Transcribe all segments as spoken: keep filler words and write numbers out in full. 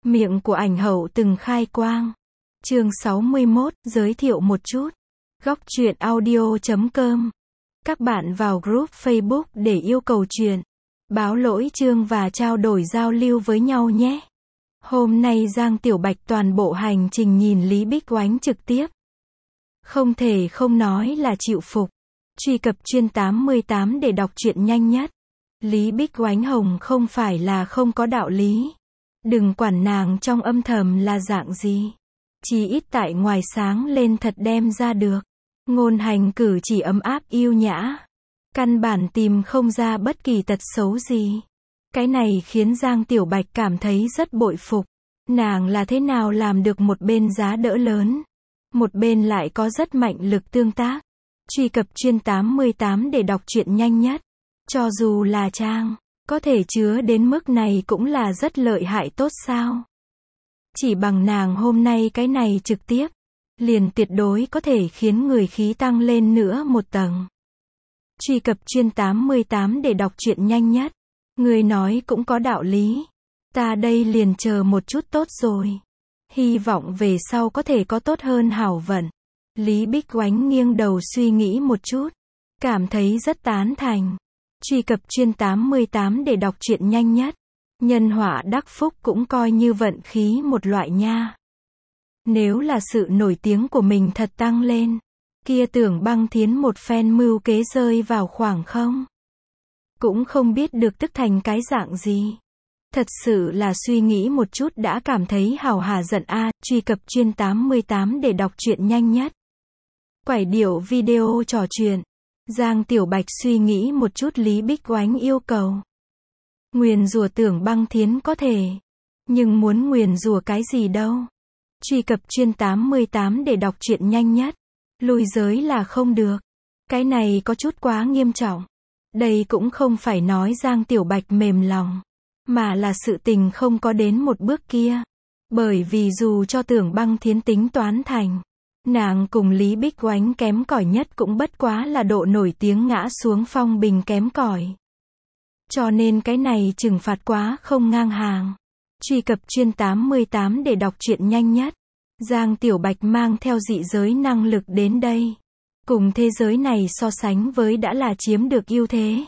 Miệng của ảnh hậu từng khai quang. Chương sáu mươi mốt, giới thiệu một chút. Góc truyện audio chấm com. Các bạn vào group Facebook để yêu cầu truyện, báo lỗi chương và trao đổi giao lưu với nhau nhé. Hôm nay Giang Tiểu Bạch toàn bộ hành trình nhìn Lý Bích Oánh trực tiếp. Không thể không nói là chịu phục. Truy cập chuyên tám mươi tám để đọc truyện nhanh nhất. Lý Bích Oánh hồng không phải là không có đạo lý. Đừng quản nàng trong âm thầm là dạng gì. Chỉ ít tại ngoài sáng lên thật đem ra được. Ngôn hành cử chỉ ấm áp yêu nhã. Căn bản tìm không ra bất kỳ tật xấu gì. Cái này khiến Giang Tiểu Bạch cảm thấy rất bội phục. Nàng là thế nào làm được một bên giá đỡ lớn, một bên lại có rất mạnh lực tương tác. Truy cập chuyên tám mươi tám để đọc truyện nhanh nhất. Cho dù là trang, có thể chứa đến mức này cũng là rất lợi hại tốt sao. Chỉ bằng nàng hôm nay cái này trực tiếp, liền tuyệt đối có thể khiến người khí tăng lên nữa một tầng. Truy cập chuyên tám mươi tám để đọc truyện nhanh nhất. Người nói cũng có đạo lý. Ta đây liền chờ một chút tốt rồi. Hy vọng về sau có thể có tốt hơn hảo vận. Lý Bích Oánh nghiêng đầu suy nghĩ một chút. Cảm thấy rất tán thành. Truy cập chuyên tám mươi tám để đọc truyện nhanh nhất. Nhân họa đắc phúc cũng coi như vận khí một loại nha. Nếu là sự nổi tiếng của mình thật tăng lên, kia Tưởng Băng Thiến một phen mưu kế rơi vào khoảng không. Cũng không biết được tức thành cái dạng gì. Thật sự là suy nghĩ một chút đã cảm thấy hào hà giận a. À. Truy cập chuyên tám mươi tám để đọc truyện nhanh nhất. Quải điệu video trò chuyện. Giang Tiểu Bạch suy nghĩ một chút Lý Bích Oánh yêu cầu. Nguyền rủa Tưởng Băng Thiến có thể. Nhưng muốn nguyền rủa cái gì đâu. Truy cập chuyên tám mươi tám để đọc truyện nhanh nhất. Lui giới là không được. Cái này có chút quá nghiêm trọng. Đây cũng không phải nói Giang Tiểu Bạch mềm lòng, mà là sự tình không có đến một bước kia. Bởi vì dù cho Tưởng Băng Thiến tính toán thành, nàng cùng Lý Bích Oánh kém cỏi nhất cũng bất quá là độ nổi tiếng ngã xuống phong bình kém cỏi. Cho nên cái này trừng phạt quá không ngang hàng. Truy cập chuyên tám mươi tám để đọc truyện nhanh nhất. Giang Tiểu Bạch mang theo dị giới năng lực đến đây. Cùng thế giới này so sánh với đã là chiếm được ưu thế.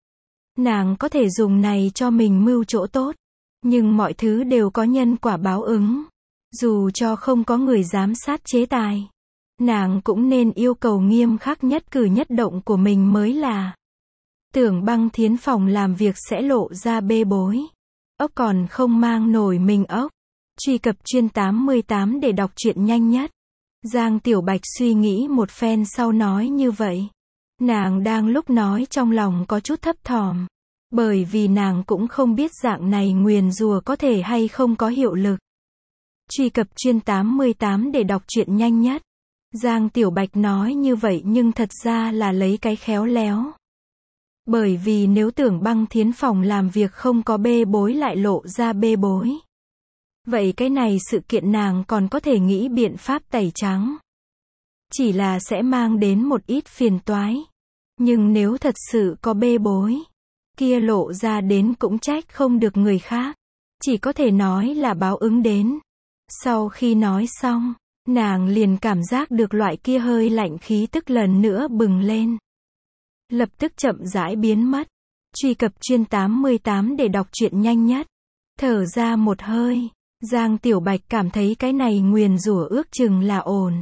Nàng có thể dùng này cho mình mưu chỗ tốt. Nhưng mọi thứ đều có nhân quả báo ứng. Dù cho không có người giám sát chế tài, nàng cũng nên yêu cầu nghiêm khắc nhất cử nhất động của mình mới là. Tưởng Băng Thiến phòng làm việc sẽ lộ ra bê bối. Ốc còn không mang nổi mình ốc. Truy cập chuyên tám mươi tám để đọc truyện nhanh nhất. Giang Tiểu Bạch suy nghĩ một phen sau nói như vậy. Nàng đang lúc nói trong lòng có chút thấp thỏm. Bởi vì nàng cũng không biết dạng này nguyền rủa có thể hay không có hiệu lực. Truy cập chuyên tám mươi tám để đọc truyện nhanh nhất. Giang Tiểu Bạch nói như vậy nhưng thật ra là lấy cái khéo léo. Bởi vì nếu Tưởng Băng Thiến phòng làm việc không có bê bối lại lộ ra bê bối. Vậy cái này sự kiện nàng còn có thể nghĩ biện pháp tẩy trắng. Chỉ là sẽ mang đến một ít phiền toái. Nhưng nếu thật sự có bê bối, kia lộ ra đến cũng trách không được người khác. Chỉ có thể nói là báo ứng đến. Sau khi nói xong, nàng liền cảm giác được loại kia hơi lạnh khí tức lần nữa bừng lên. Lập tức chậm rãi biến mất. Truy cập chuyên tám mươi tám để đọc truyện nhanh nhất. Thở ra một hơi. Giang Tiểu Bạch cảm thấy cái này nguyền rủa ước chừng là ổn.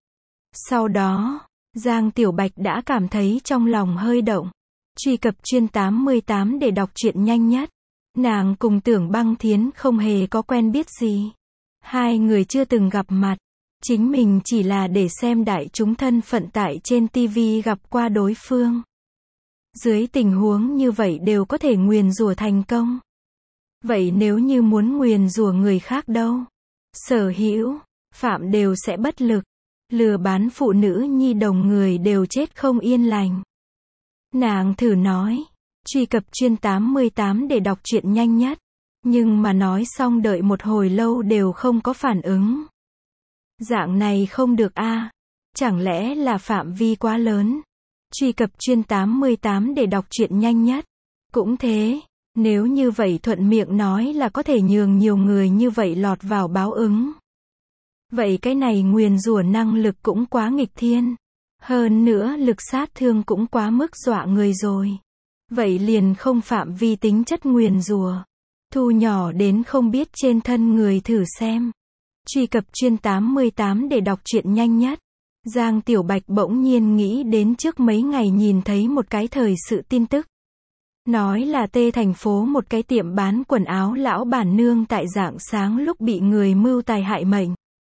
Sau đó, Giang Tiểu Bạch đã cảm thấy trong lòng hơi động. Truy cập chuyên tám mươi tám để đọc truyện nhanh nhất. Nàng cùng Tưởng Băng Thiến không hề có quen biết gì. Hai người chưa từng gặp mặt. Chính mình chỉ là để xem đại chúng thân phận tại trên ti vi gặp qua đối phương. Dưới tình huống như vậy đều có thể nguyền rủa thành công. Vậy nếu như muốn nguyền rủa người khác đâu? Sở hữu, phạm đều sẽ bất lực. Lừa bán phụ nữ nhi đồng người đều chết không yên lành. Nàng thử nói. Truy cập chuyên tám mươi tám để đọc truyện nhanh nhất. Nhưng mà nói xong đợi một hồi lâu đều không có phản ứng. Dạng này không được a. À. Chẳng lẽ là phạm vi quá lớn? Truy cập chuyên tám mươi tám để đọc truyện nhanh nhất. Cũng thế. Nếu như vậy thuận miệng nói là có thể nhường nhiều người như vậy lọt vào báo ứng. Vậy cái này nguyền rủa năng lực cũng quá nghịch thiên. Hơn nữa lực sát thương cũng quá mức dọa người rồi. Vậy liền không phạm vi tính chất nguyền rủa. Thu nhỏ đến không biết trên thân người thử xem. Truy cập chuyên tám mươi tám để đọc truyện nhanh nhất. Giang Tiểu Bạch bỗng nhiên nghĩ đến trước mấy ngày nhìn thấy một cái thời sự tin tức. Nói là Tê thành phố một cái tiệm bán quần áo lão bản nương tại rạng sáng lúc bị người mưu tài hại mệnh.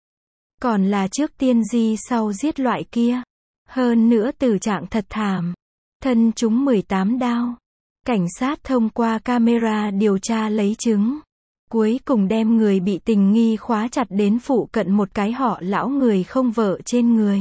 Còn là trước tiên di sau giết loại kia. Hơn nữa tử trạng thật thảm. Thân chúng mười tám đao. Cảnh sát thông qua camera điều tra lấy chứng. Cuối cùng đem người bị tình nghi khóa chặt đến phụ cận một cái họ lão người không vợ trên người.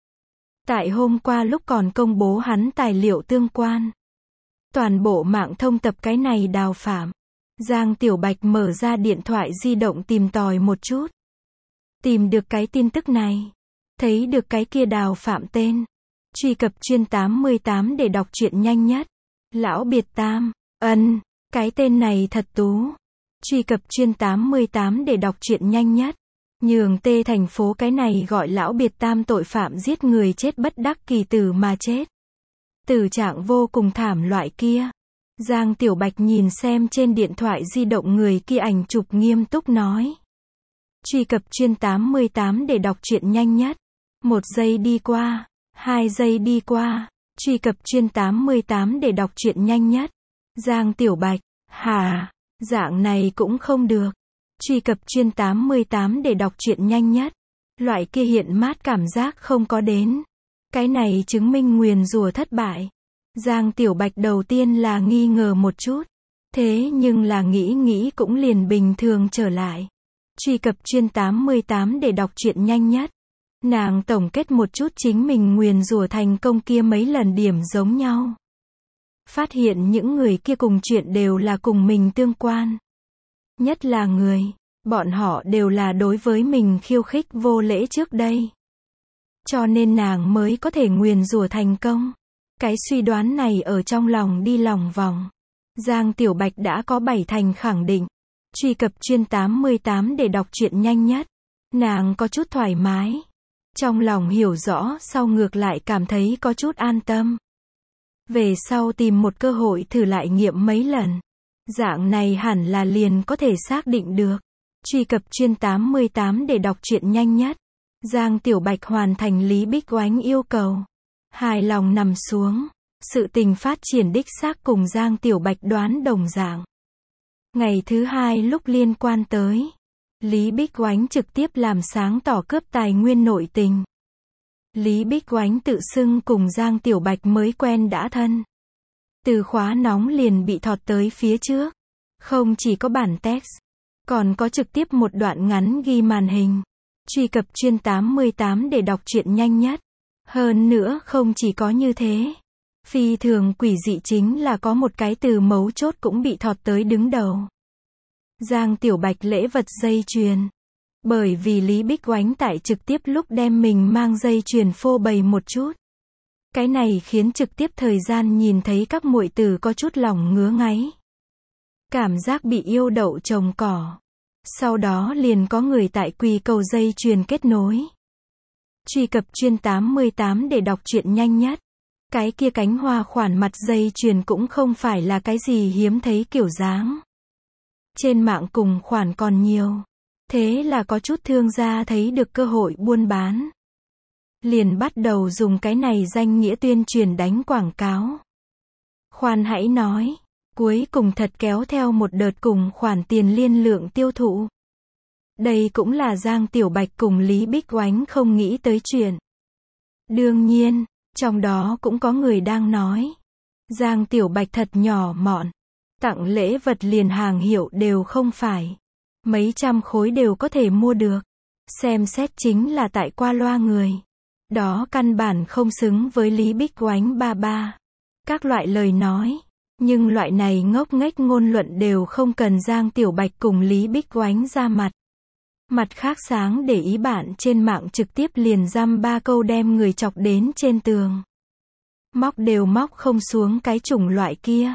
Tại hôm qua lúc còn công bố hắn tài liệu tương quan. Toàn bộ mạng thông tập cái này đào phạm. Giang Tiểu Bạch mở ra điện thoại di động tìm tòi một chút. Tìm được cái tin tức này. Thấy được cái kia đào phạm tên. Truy cập chuyên tám mươi tám để đọc truyện nhanh nhất. Lão Biệt Tam, ân, cái tên này thật tú. Truy cập chuyên tám mươi tám để đọc truyện nhanh nhất. Nhường Tê thành phố cái này gọi Lão Biệt Tam tội phạm giết người chết bất đắc kỳ tử mà chết. Tử trạng vô cùng thảm loại kia. Giang Tiểu Bạch nhìn xem trên điện thoại di động người kia ảnh chụp nghiêm túc nói. Truy cập chuyên tám mươi tám để đọc truyện nhanh nhất. Một giây đi qua, hai giây đi qua. Truy cập chuyên tám mươi tám để đọc truyện nhanh nhất. Giang Tiểu Bạch, hả, dạng này cũng không được. Truy cập chuyên tám mươi tám để đọc truyện nhanh nhất. Loại kia hiện mát cảm giác không có đến. Cái này chứng minh nguyền rủa thất bại. Giang Tiểu Bạch đầu tiên là nghi ngờ một chút. Thế nhưng là nghĩ nghĩ cũng liền bình thường trở lại. Truy cập chuyên tám mươi tám để đọc truyện nhanh nhất. Nàng tổng kết một chút chính mình nguyền rủa thành công kia mấy lần điểm giống nhau. Phát hiện những người kia cùng chuyện đều là cùng mình tương quan. Nhất là người, bọn họ đều là đối với mình khiêu khích vô lễ trước đây. Cho nên nàng mới có thể nguyền rủa thành công. Cái suy đoán này ở trong lòng đi lòng vòng. Giang Tiểu Bạch đã có bảy thành khẳng định. Truy cập chuyên tám mươi tám để đọc truyện nhanh nhất. Nàng có chút thoải mái. Trong lòng hiểu rõ sau ngược lại cảm thấy có chút an tâm. Về sau tìm một cơ hội thử lại nghiệm mấy lần. Dạng này hẳn là liền có thể xác định được. Truy cập chuyên tám mươi tám để đọc truyện nhanh nhất. Giang Tiểu Bạch hoàn thành Lý Bích Oánh yêu cầu. Hài lòng nằm xuống. Sự tình phát triển đích xác cùng Giang Tiểu Bạch đoán đồng dạng. Ngày thứ hai lúc liên quan tới. Lý Bích Oánh trực tiếp làm sáng tỏ cướp tài nguyên nội tình. Lý Bích Oánh tự xưng cùng Giang Tiểu Bạch mới quen đã thân. Từ khóa nóng liền bị thọt tới phía trước. Không chỉ có bản text, còn có trực tiếp một đoạn ngắn ghi màn hình. Truy cập chuyên tám mươi tám để đọc truyện nhanh nhất. Hơn nữa không chỉ có như thế. Phi thường quỷ dị chính là có một cái từ mấu chốt cũng bị thọt tới đứng đầu. Giang Tiểu Bạch lễ vật dây chuyền. Bởi vì Lý Bích Oánh tại trực tiếp lúc đem mình mang dây chuyền phô bày một chút. Cái này khiến trực tiếp thời gian nhìn thấy các muội tử có chút lòng ngứa ngáy. Cảm giác bị yêu đậu trồng cỏ. Sau đó liền có người tại quỳ cầu dây chuyền kết nối. Truy cập chuyên tám mươi tám để đọc truyện nhanh nhất. Cái kia cánh hoa khoản mặt dây chuyền cũng không phải là cái gì hiếm thấy kiểu dáng. Trên mạng cùng khoản còn nhiều. Thế là có chút thương gia thấy được cơ hội buôn bán. Liền bắt đầu dùng cái này danh nghĩa tuyên truyền đánh quảng cáo. Khoan hãy nói. Cuối cùng thật kéo theo một đợt cùng khoản tiền liên lượng tiêu thụ. Đây cũng là Giang Tiểu Bạch cùng Lý Bích Oánh không nghĩ tới chuyện. Đương nhiên, trong đó cũng có người đang nói. Giang Tiểu Bạch thật nhỏ mọn. Tặng lễ vật liền hàng hiệu đều không phải. Mấy trăm khối đều có thể mua được. Xem xét chính là tại qua loa người. Đó căn bản không xứng với Lý Bích Oánh ba ba. Các loại lời nói. Nhưng loại này ngốc nghếch ngôn luận đều không cần Giang Tiểu Bạch cùng Lý Bích Oánh ra mặt. Mặt khác sáng để ý bạn trên mạng trực tiếp liền dăm ba câu đem người chọc đến trên tường. Móc đều móc không xuống cái chủng loại kia.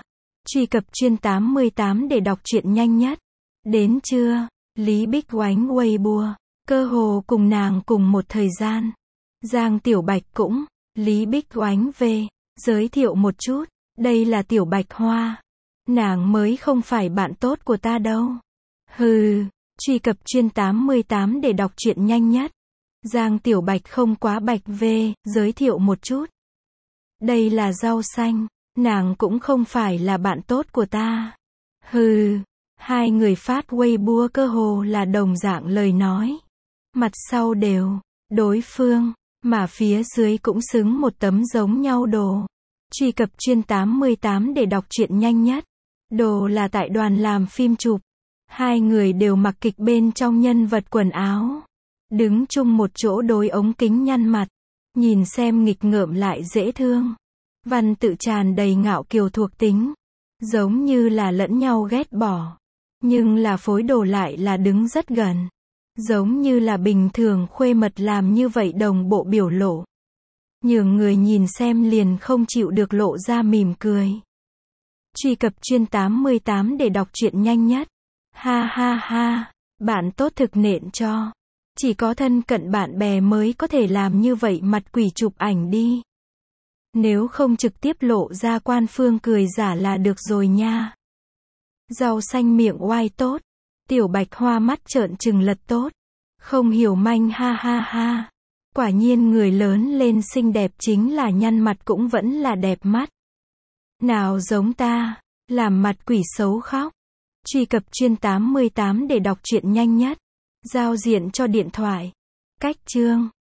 Truy cập chuyên tám mươi tám để đọc truyện nhanh nhất. Đến chưa? Lý Bích Oánh Weibo. Cơ hồ cùng nàng cùng một thời gian. Giang Tiểu Bạch cũng. Lý Bích Oánh về. Giới thiệu một chút. Đây là Tiểu Bạch Hoa. Nàng mới không phải bạn tốt của ta đâu. Hừ. Truy cập chuyên tám mươi tám để đọc truyện nhanh nhất. Giang Tiểu Bạch không quá bạch về. Giới thiệu một chút. Đây là rau xanh. Nàng cũng không phải là bạn tốt của ta. Hừ. Hai người phát Weibo cơ hồ là đồng dạng lời nói. Mặt sau đều đối phương, mà phía dưới cũng xứng một tấm giống nhau đồ. Truy cập chuyên tám mươi tám để đọc truyện nhanh nhất. Đồ là tại đoàn làm phim chụp. Hai người đều mặc kịch bên trong nhân vật quần áo. Đứng chung một chỗ đối ống kính nhăn mặt. Nhìn xem nghịch ngợm lại dễ thương. Văn tự tràn đầy ngạo kiều thuộc tính. Giống như là lẫn nhau ghét bỏ. Nhưng là phối đồ lại là đứng rất gần. Giống như là bình thường khuê mật làm như vậy đồng bộ biểu lộ. Nhường người nhìn xem liền không chịu được lộ ra mỉm cười. Truy cập chuyên tám mươi tám để đọc truyện nhanh nhất. Ha ha ha. Bạn tốt thực nện cho. Chỉ có thân cận bạn bè mới có thể làm như vậy mặt quỷ chụp ảnh đi. Nếu không trực tiếp lộ ra quan phương cười giả là được rồi nha. Rau xanh miệng oai tốt. Tiểu Bạch Hoa mắt trợn trừng lật tốt. Không hiểu manh ha ha ha. Quả nhiên người lớn lên xinh đẹp chính là nhăn mặt cũng vẫn là đẹp mắt. Nào giống ta. Làm mặt quỷ xấu khóc. Truy cập chuyên tám mươi tám để đọc truyện nhanh nhất. Giao diện cho điện thoại. Cách chương.